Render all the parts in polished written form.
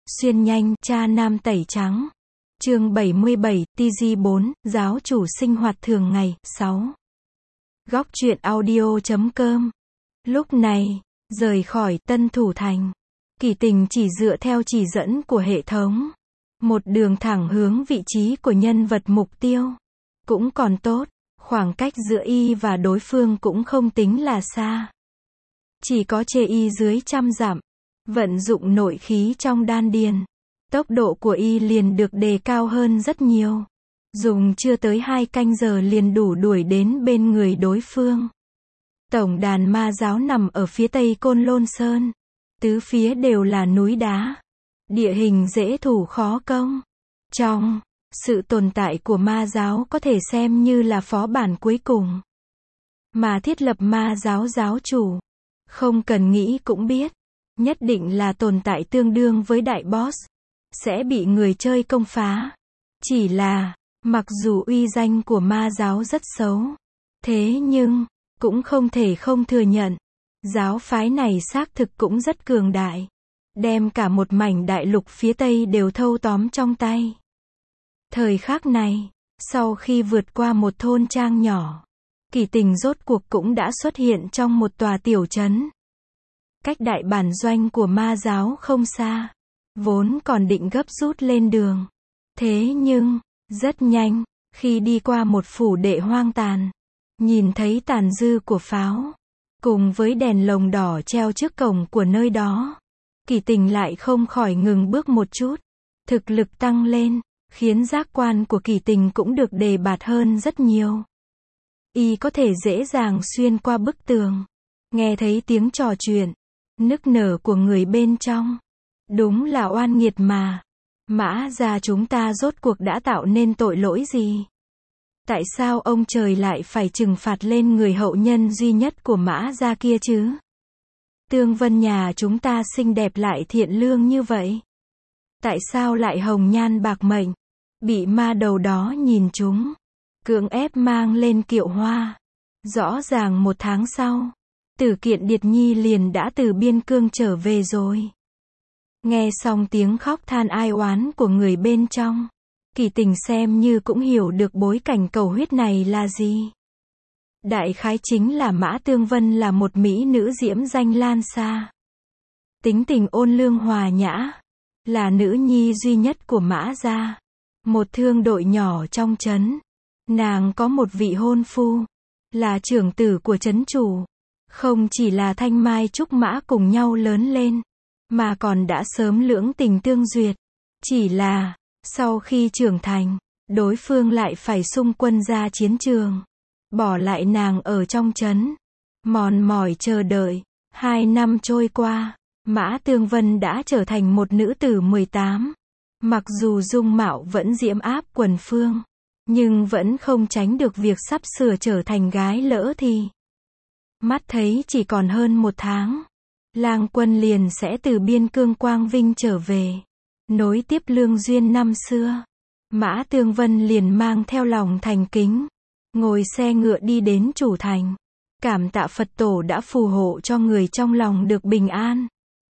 Xuyên nhanh, cha nam tẩy trắng. Chương 77, TG4, giáo chủ sinh hoạt thường ngày, 6. Góc truyện audio.com. Lúc này, rời khỏi Tân Thủ Thành, Kỳ Tình chỉ dựa theo chỉ dẫn của hệ thống, một đường thẳng hướng vị trí của nhân vật mục tiêu. Cũng còn tốt, khoảng cách giữa y và đối phương cũng không tính là xa. Chỉ có chê y dưới 100 dặm. Vận dụng nội khí trong đan điền, tốc độ của y liền được đề cao hơn rất nhiều. Dùng chưa tới 2 canh giờ liền đủ đuổi đến bên người đối phương. Tổng đàn ma giáo nằm ở phía tây Côn Lôn Sơn. Tứ phía đều là núi đá. Địa hình dễ thủ khó công. Trong sự tồn tại của ma giáo có thể xem như là phó bản cuối cùng mà thiết lập ma giáo giáo chủ. Không cần nghĩ cũng biết, nhất định là tồn tại tương đương với đại boss, sẽ bị người chơi công phá. Chỉ là, mặc dù uy danh của ma giáo rất xấu, thế nhưng, cũng không thể không thừa nhận, giáo phái này xác thực cũng rất cường đại, đem cả một mảnh đại lục phía Tây đều thâu tóm trong tay. Thời khắc này, sau khi vượt qua một thôn trang nhỏ, Kỳ Tình rốt cuộc cũng đã xuất hiện trong một tòa tiểu trấn. Cách đại bản doanh của ma giáo không xa, vốn còn định gấp rút lên đường. Thế nhưng, rất nhanh, khi đi qua một phủ đệ hoang tàn, nhìn thấy tàn dư của pháo, cùng với đèn lồng đỏ treo trước cổng của nơi đó, Kỳ Tình lại không khỏi ngừng bước một chút. Thực lực tăng lên, khiến giác quan của Kỳ Tình cũng được đề bạt hơn rất nhiều. Y có thể dễ dàng xuyên qua bức tường, nghe thấy tiếng trò chuyện, nức nở của người bên trong. Đúng là oan nghiệt mà. Mã gia chúng ta rốt cuộc đã tạo nên tội lỗi gì? Tại sao ông trời lại phải trừng phạt lên người hậu nhân duy nhất của Mã gia kia chứ? Tương Vân nhà chúng ta xinh đẹp lại thiện lương như vậy. Tại sao lại hồng nhan bạc mệnh? Bị ma đầu đó nhìn chúng, cưỡng ép mang lên Kiệu Hoa. Rõ ràng 1 tháng sau, Tử Kiện Điệt Nhi liền đã từ biên cương trở về rồi. Nghe xong tiếng khóc than ai oán của người bên trong, Kỳ Tình xem như cũng hiểu được bối cảnh cầu huyết này là gì. Đại khái chính là Mã Tương Vân là một mỹ nữ diễm danh lan xa. Tính tình ôn lương hòa nhã, là nữ nhi duy nhất của Mã gia, một thương đội nhỏ trong trấn. Nàng có một vị hôn phu, là trưởng tử của trấn chủ. Không chỉ là thanh mai trúc mã cùng nhau lớn lên, mà còn đã sớm lưỡng tình tương duyệt. Chỉ là, sau khi trưởng thành, đối phương lại phải xung quân ra chiến trường, bỏ lại nàng ở trong trấn, mòn mỏi chờ đợi. 2 năm trôi qua, Mã Tương Vân đã trở thành một nữ tử 18. Mặc dù dung mạo vẫn diễm áp quần phương, nhưng vẫn không tránh được việc sắp sửa trở thành gái lỡ thì. Mắt thấy chỉ còn hơn 1 tháng, Lang Quân liền sẽ từ biên cương Quang Vinh trở về, nối tiếp lương duyên năm xưa. Mã Tương Vân liền mang theo lòng thành kính, ngồi xe ngựa đi đến chủ thành, cảm tạ Phật tổ đã phù hộ cho người trong lòng được bình an.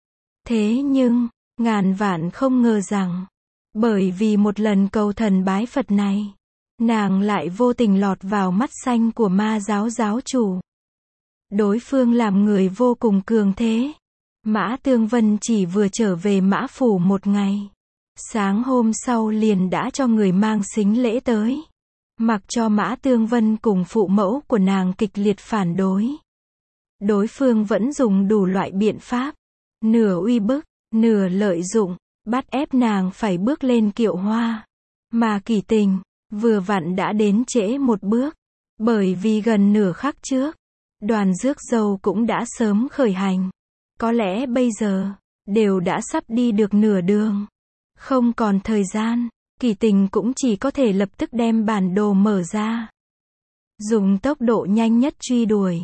Thế nhưng, ngàn vạn không ngờ rằng, bởi vì một lần cầu thần bái Phật này, nàng lại vô tình lọt vào mắt xanh của ma giáo giáo chủ. Đối phương làm người vô cùng cường thế. Mã Tương Vân chỉ vừa trở về Mã Phủ 1 ngày, sáng hôm sau liền đã cho người mang sính lễ tới. Mặc cho Mã Tương Vân cùng phụ mẫu của nàng kịch liệt phản đối, đối phương vẫn dùng đủ loại biện pháp, nửa uy bức, nửa lợi dụng, bắt ép nàng phải bước lên Kiệu Hoa. Mà Kỳ Tình, vừa vặn đã đến trễ một bước, bởi vì gần nửa khắc trước, đoàn rước dâu cũng đã sớm khởi hành. Có lẽ bây giờ, đều đã sắp đi được nửa đường. Không còn thời gian, Kỳ Tình cũng chỉ có thể lập tức đem bản đồ mở ra, dùng tốc độ nhanh nhất truy đuổi.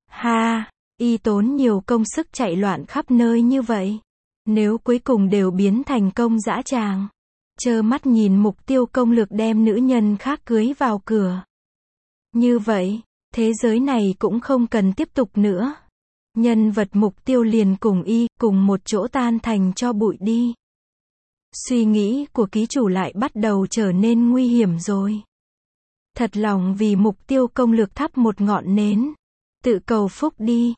Y tốn nhiều công sức chạy loạn khắp nơi như vậy, nếu cuối cùng đều biến thành công dã tràng, trơ mắt nhìn mục tiêu công lược đem nữ nhân khác cưới vào cửa. Như vậy, thế giới này cũng không cần tiếp tục nữa. Nhân vật mục tiêu liền cùng y, cùng một chỗ tan thành cho bụi đi. Suy nghĩ của ký chủ lại bắt đầu trở nên nguy hiểm rồi. Thật lòng vì mục tiêu công lược thắp một ngọn nến. Tự cầu phúc đi.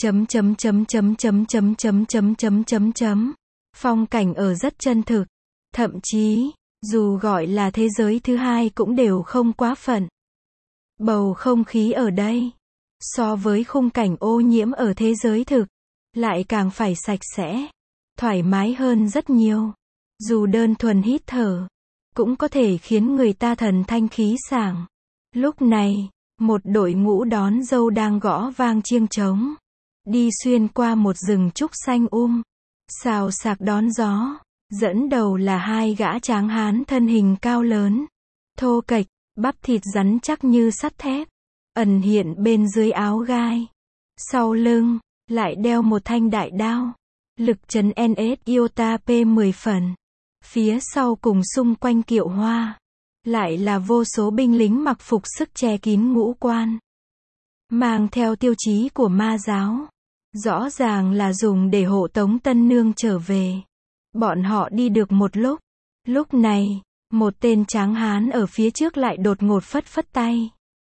Phong cảnh ở rất chân thực. Thậm chí, dù gọi là thế giới thứ hai cũng đều không quá phận. Bầu không khí ở đây, so với khung cảnh ô nhiễm ở thế giới thực, lại càng phải sạch sẽ, thoải mái hơn rất nhiều. Dù đơn thuần hít thở, cũng có thể khiến người ta thần thanh khí sảng. Lúc này, một đội ngũ đón dâu đang gõ vang chiêng trống, đi xuyên qua một rừng trúc xanh xào xạc đón gió. Dẫn đầu là hai gã tráng hán thân hình cao lớn, thô kệch, bắp thịt rắn chắc như sắt thép, ẩn hiện bên dưới áo gai. Sau lưng, lại đeo một thanh đại đao, lực trấn NS Iota P10 phần. Phía sau cùng xung quanh kiệu hoa, lại là vô số binh lính mặc phục sức che kín ngũ quan, mang theo tiêu chí của ma giáo. Rõ ràng là dùng để hộ tống tân nương trở về. Bọn họ đi được một lúc này, một tên tráng hán ở phía trước lại đột ngột phất phất tay.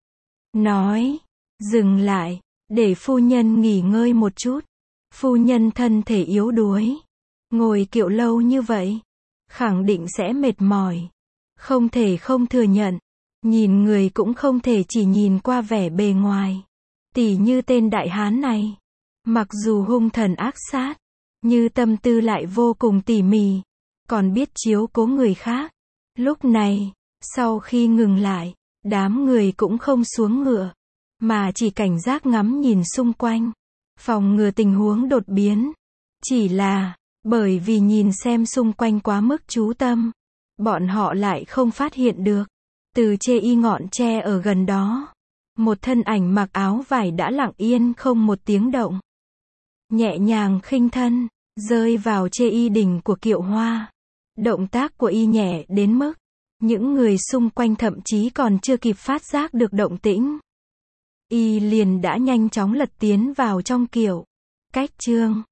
Nói, dừng lại, để phu nhân nghỉ ngơi một chút. Phu nhân thân thể yếu đuối, ngồi kiệu lâu như vậy, khẳng định sẽ mệt mỏi. Không thể không thừa nhận, nhìn người cũng không thể chỉ nhìn qua vẻ bề ngoài. Tỉ như tên đại hán này, mặc dù hung thần ác sát, như tâm tư lại vô cùng tỉ mỉ, còn biết chiếu cố người khác. Lúc này, sau khi ngừng lại, đám người cũng không xuống ngựa, mà chỉ cảnh giác ngắm nhìn xung quanh, phòng ngừa tình huống đột biến. Chỉ là, bởi vì nhìn xem xung quanh quá mức chú tâm, bọn họ lại không phát hiện được. Từ trên ngọn tre ở gần đó, một thân ảnh mặc áo vải đã lặng yên không một tiếng động, nhẹ nhàng khinh thân, rơi vào trên đỉnh của kiệu hoa. Động tác của y nhẹ đến mức, những người xung quanh thậm chí còn chưa kịp phát giác được động tĩnh. Y liền đã nhanh chóng lật tiến vào trong kiệu. Cách chương